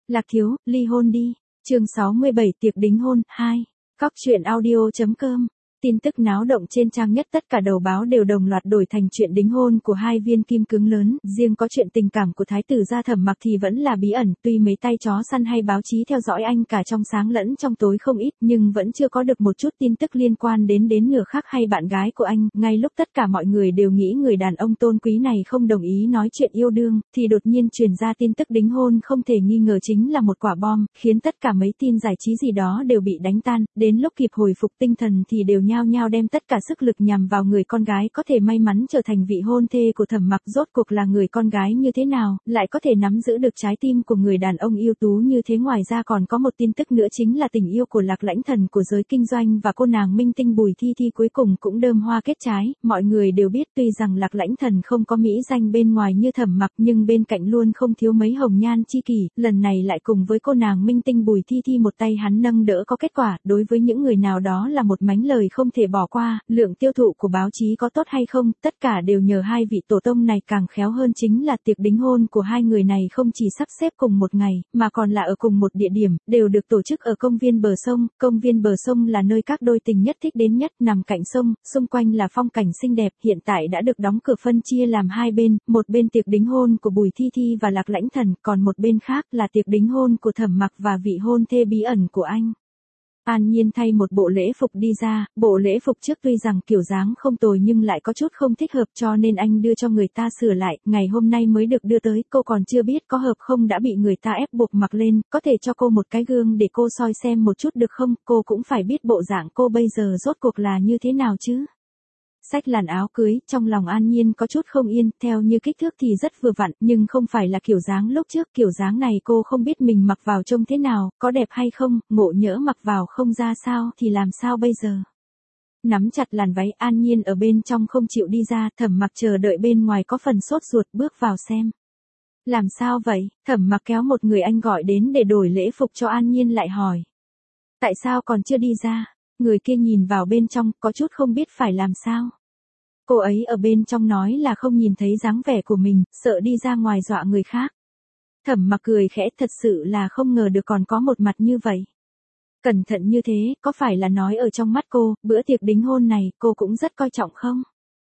Lạc thiếu, ly hôn đi. Chương 67 tiệc đính hôn 2. Cóc truyện audio.com. Tin tức náo động trên trang nhất tất cả đầu báo đều đồng loạt đổi thành chuyện đính hôn của hai viên kim cứng lớn, riêng có chuyện tình cảm của thái tử gia Thẩm Mặc thì vẫn là bí ẩn, tuy mấy tay chó săn hay báo chí theo dõi anh cả trong sáng lẫn trong tối không ít, nhưng vẫn chưa có được một chút tin tức liên quan đến nửa khác hay bạn gái của anh. Ngay lúc tất cả mọi người đều nghĩ người đàn ông tôn quý này không đồng ý nói chuyện yêu đương, thì đột nhiên truyền ra tin tức đính hôn không thể nghi ngờ chính là một quả bom, khiến tất cả mấy tin giải trí gì đó đều bị đánh tan. Đến lúc kịp hồi phục tinh thần thì đều nhao nhao đem tất cả sức lực nhằm vào người con gái có thể may mắn trở thành vị hôn thê của Thẩm Mặc. Rốt cuộc là người con gái như thế nào, lại có thể nắm giữ được trái tim của người đàn ông ưu tú như thế. Ngoài ra còn có một tin tức nữa chính là tình yêu của Lạc Lãnh Thần của giới kinh doanh và cô nàng minh tinh Bùi Thi Thi cuối cùng cũng đơm hoa kết trái. Mọi người đều biết tuy rằng Lạc Lãnh Thần không có mỹ danh bên ngoài như Thẩm Mặc, nhưng bên cạnh luôn không thiếu mấy hồng nhan chi kỷ, lần này lại cùng với cô nàng minh tinh Bùi Thi Thi một tay hắn nâng đỡ có kết quả, đối với những người nào đó là một mánh lời không thể bỏ qua. Lượng tiêu thụ của báo chí có tốt hay không, tất cả đều nhờ hai vị tổ tông này. Càng khéo hơn chính là tiệc đính hôn của hai người này không chỉ sắp xếp cùng một ngày, mà còn là ở cùng một địa điểm, đều được tổ chức ở công viên bờ sông. Công viên bờ sông là nơi các đôi tình nhất thích đến nhất, nằm cạnh sông, xung quanh là phong cảnh xinh đẹp, hiện tại đã được đóng cửa phân chia làm hai bên, một bên tiệc đính hôn của Bùi Thi Thi và Lạc Lãnh Thần, còn một bên khác là tiệc đính hôn của Thẩm Mặc và vị hôn thê bí ẩn của anh. An Nhiên thay một bộ lễ phục đi ra, bộ lễ phục trước tuy rằng kiểu dáng không tồi nhưng lại có chút không thích hợp, cho nên anh đưa cho người ta sửa lại, ngày hôm nay mới được đưa tới, cô còn chưa biết có hợp không đã bị người ta ép buộc mặc lên. Có thể cho cô một cái gương để cô soi xem một chút được không, cô cũng phải biết bộ dạng cô bây giờ rốt cuộc là như thế nào chứ. Xách làn áo cưới, trong lòng An Nhiên có chút không yên, theo như kích thước thì rất vừa vặn, nhưng không phải là kiểu dáng lúc trước, kiểu dáng này cô không biết mình mặc vào trông thế nào, có đẹp hay không, ngộ nhỡ mặc vào không ra sao thì làm sao bây giờ. Nắm chặt làn váy, An Nhiên ở bên trong không chịu đi ra, Thẩm Mặc chờ đợi bên ngoài có phần sốt ruột bước vào xem. Làm sao vậy? Thẩm Mặc kéo một người anh gọi đến để đổi lễ phục cho An Nhiên lại hỏi. Tại sao còn chưa đi ra? Người kia nhìn vào bên trong, có chút không biết phải làm sao. Cô ấy ở bên trong nói là không nhìn thấy dáng vẻ của mình, sợ đi ra ngoài dọa người khác. Thẩm Mặc cười khẽ, thật sự là không ngờ được còn có một mặt như vậy. Cẩn thận như thế, có phải là nói ở trong mắt cô, bữa tiệc đính hôn này, cô cũng rất coi trọng không?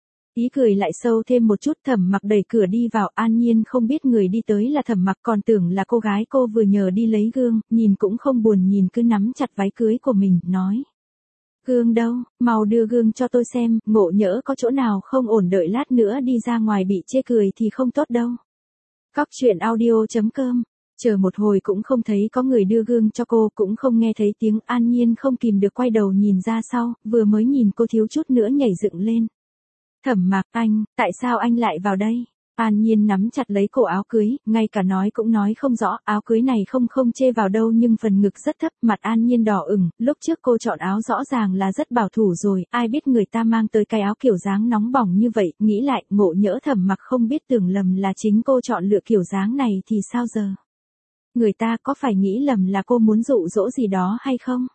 Ý cười lại sâu thêm một chút. Thẩm Mặc đẩy cửa đi vào, An Nhiên không biết người đi tới là Thẩm Mặc, còn tưởng là cô gái cô vừa nhờ đi lấy gương, nhìn cũng không buồn nhìn, cứ nắm chặt váy cưới của mình, nói. Gương đâu, mau đưa gương cho tôi xem, ngộ nhỡ có chỗ nào không ổn đợi lát nữa đi ra ngoài bị chê cười thì không tốt đâu. Cóc truyện audio.com. Chờ một hồi cũng không thấy có người đưa gương cho cô, cũng không nghe thấy tiếng. An Nhiên không kìm được quay đầu nhìn ra sau, vừa mới nhìn cô thiếu chút nữa nhảy dựng lên. Thẩm Mặc, anh, tại sao anh lại vào đây? An Nhiên nắm chặt lấy cổ áo cưới, ngay cả nói cũng nói không rõ, áo cưới này không chê vào đâu nhưng phần ngực rất thấp, mặt An Nhiên đỏ ửng, lúc trước cô chọn áo rõ ràng là rất bảo thủ rồi, ai biết người ta mang tới cái áo kiểu dáng nóng bỏng như vậy, nghĩ lại, ngộ nhỡ Thẩm Mặc không biết tưởng lầm là chính cô chọn lựa kiểu dáng này thì sao giờ? Người ta có phải nghĩ lầm là cô muốn dụ dỗ gì đó hay không?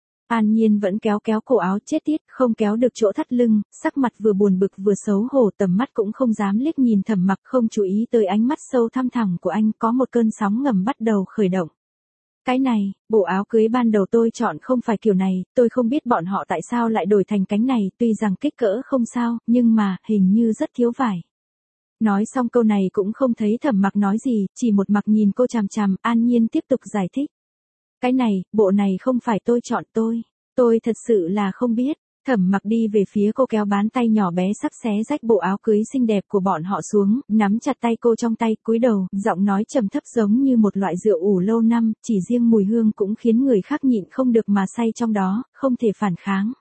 An Nhiên vẫn kéo cổ áo, chết tiết, không kéo được chỗ thắt lưng, sắc mặt vừa buồn bực vừa xấu hổ, tầm mắt cũng không dám liếc nhìn Thẩm Mặc, không chú ý tới ánh mắt sâu thăm thẳm của anh. Có một cơn sóng ngầm bắt đầu khởi động. Cái này, bộ áo cưới ban đầu tôi chọn không phải kiểu này, tôi không biết bọn họ tại sao lại đổi thành cánh này, tuy rằng kích cỡ không sao, nhưng mà, hình như rất thiếu vải. Nói xong câu này cũng không thấy Thẩm Mặc nói gì, chỉ một mặt nhìn cô chằm chằm. An Nhiên tiếp tục giải thích. Cái này, bộ này không phải tôi chọn, tôi thật sự là không biết. Thẩm Mặc đi về phía cô, kéo bàn tay nhỏ bé sắp xé rách bộ áo cưới xinh đẹp của bọn họ xuống, nắm chặt tay cô trong tay, cúi đầu, giọng nói trầm thấp giống như một loại rượu ủ lâu năm, chỉ riêng mùi hương cũng khiến người khác nhịn không được mà say trong đó, không thể phản kháng.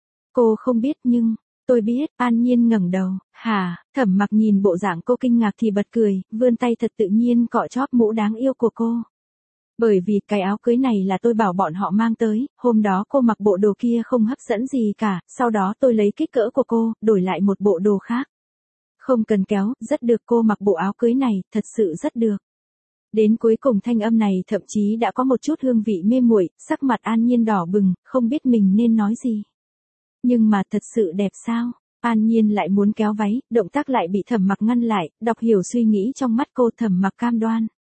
Cô không biết nhưng, tôi biết. An Nhiên ngẩng đầu, hả? Thẩm Mặc nhìn bộ dạng cô kinh ngạc thì bật cười, vươn tay thật tự nhiên cọ chóp mũ đáng yêu của cô. Bởi vì cái áo cưới này là tôi bảo bọn họ mang tới, hôm đó cô mặc bộ đồ kia không hấp dẫn gì cả, sau đó tôi lấy kích cỡ của cô, đổi lại một bộ đồ khác. Không cần kéo, rất được, cô mặc bộ áo cưới này, thật sự rất được. Đến cuối cùng thanh âm này thậm chí đã có một chút hương vị mê muội, sắc mặt An Nhiên đỏ bừng, không biết mình nên nói gì. Nhưng mà thật sự đẹp sao? An Nhiên lại muốn kéo váy, động tác lại bị Thẩm Mặc ngăn lại, đọc hiểu suy nghĩ trong mắt cô. Thẩm Mặc cam đoan.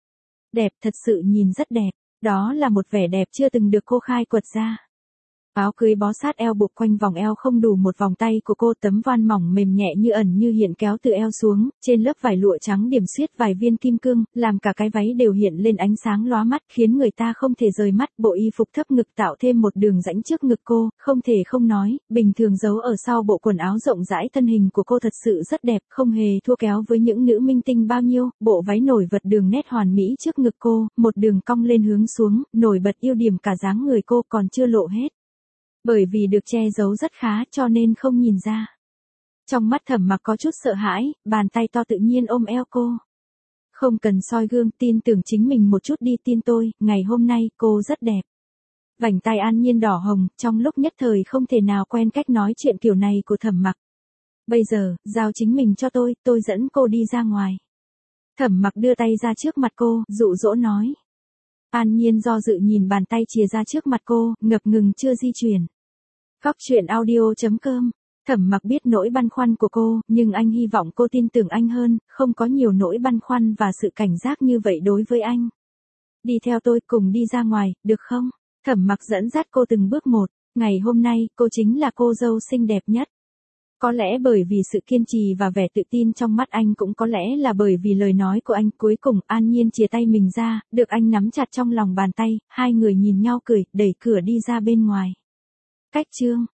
Đẹp, thật sự nhìn rất đẹp. Đó là một vẻ đẹp chưa từng được cô khai quật ra. Áo cưới bó sát eo buộc quanh vòng eo không đủ một vòng tay của cô, tấm van mỏng mềm nhẹ như ẩn như hiện kéo từ eo xuống, trên lớp vải lụa trắng điểm xuyết vài viên kim cương, làm cả cái váy đều hiện lên ánh sáng lóa mắt, khiến người ta không thể rời mắt. Bộ y phục thấp ngực tạo thêm một đường rãnh trước ngực cô, không thể không nói, bình thường giấu ở sau bộ quần áo rộng rãi, thân hình của cô thật sự rất đẹp, không hề thua kéo với những nữ minh tinh bao nhiêu. Bộ váy nổi bật đường nét hoàn mỹ trước ngực cô, một đường cong lên hướng xuống, nổi bật ưu điểm cả dáng người cô còn chưa lộ hết. Bởi vì được che giấu rất khá cho nên không nhìn ra. Trong mắt Thẩm Mặc có chút sợ hãi, bàn tay to tự nhiên ôm eo cô. Không cần soi gương, tin tưởng chính mình một chút đi, tin tôi, ngày hôm nay cô rất đẹp. Vành tai An Nhiên đỏ hồng, trong lúc nhất thời không thể nào quen cách nói chuyện kiểu này của Thẩm Mặc. Bây giờ, giao chính mình cho tôi dẫn cô đi ra ngoài. Thẩm Mặc đưa tay ra trước mặt cô, dụ dỗ nói. An Nhiên do dự nhìn bàn tay chìa ra trước mặt cô, ngập ngừng chưa di chuyển. Góc truyện audio.com. Thẩm Mặc biết nỗi băn khoăn của cô, nhưng anh hy vọng cô tin tưởng anh hơn, không có nhiều nỗi băn khoăn và sự cảnh giác như vậy đối với anh. Đi theo tôi, cùng đi ra ngoài, được không? Thẩm Mặc dẫn dắt cô từng bước một. Ngày hôm nay, cô chính là cô dâu xinh đẹp nhất. Có lẽ bởi vì sự kiên trì và vẻ tự tin trong mắt anh, cũng có lẽ là bởi vì lời nói của anh. Cuối cùng An Nhiên chìa tay mình ra, được anh nắm chặt trong lòng bàn tay, hai người nhìn nhau cười, đẩy cửa đi ra bên ngoài. Cách chương